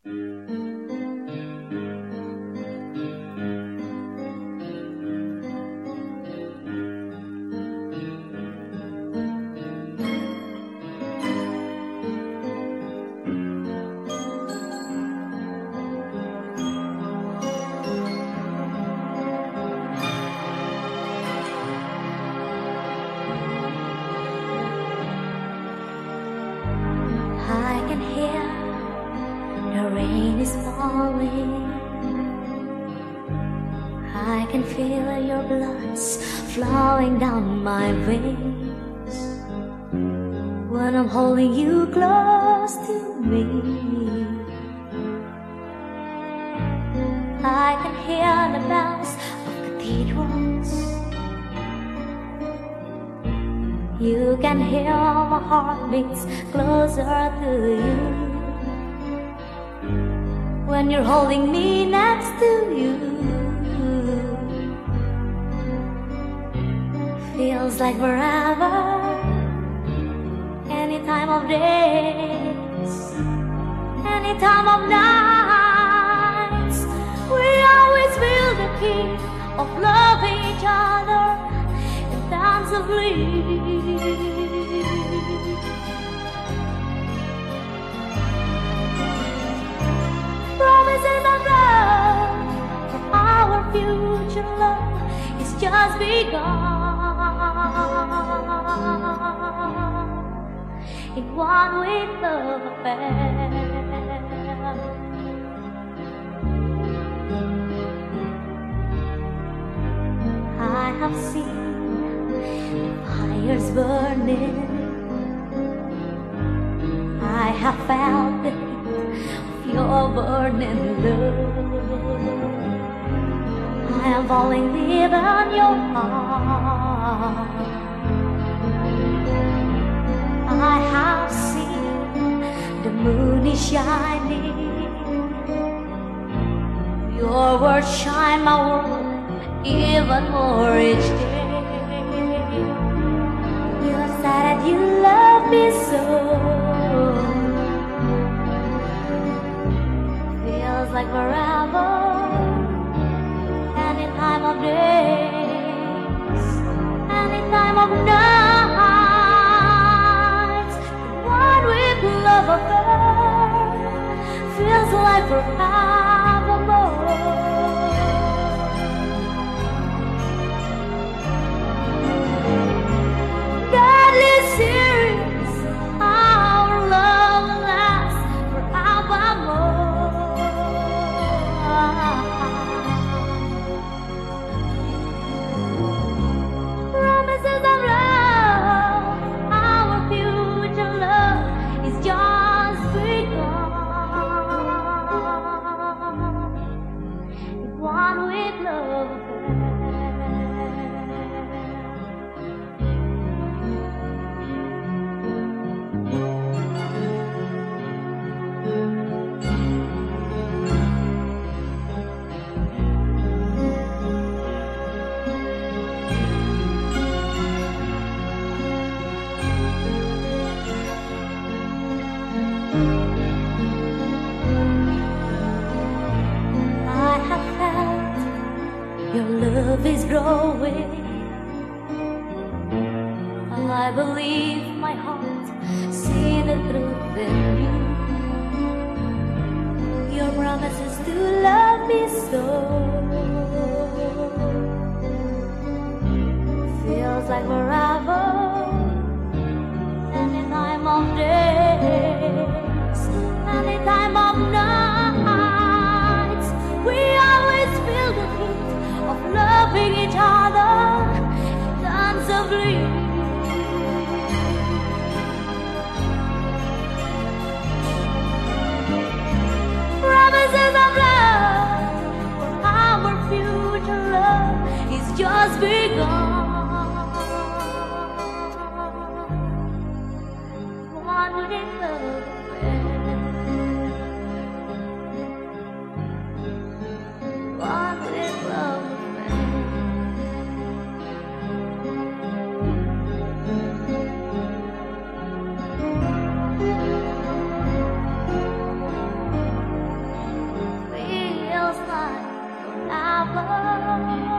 I can hear the rain is falling. I can feel your blood's flowing down my veins when I'm holding you close to me. I can hear the bells of cathedrals. You can hear my heart beats closer to you when you're holding me next to you. Feels like forever, any time of days, any time of nights. We always feel the heat of loving each other intensively. Promises of love for our future love is just begun. In one with love affair, I have seen fires burning. I have felt the heat of your burning love. I am falling deep on your heart. I have seen the moon is shining. Your words shine my world even more each day. You have said that you love me so. Feels like forever, any time of days, any time of nights. One with love affair feels like forevermore. Deadly serious, our love lasts forevermore. Promises of love, our future love is just begun. One with love your love is growing. I believe my heart see the truth in you. Your promises to love me so feels like forever, any time of days, any time of nights. We always feel the heat of loving each other intensively. Promises of love for our future love is just begun. One with love. One with love. love.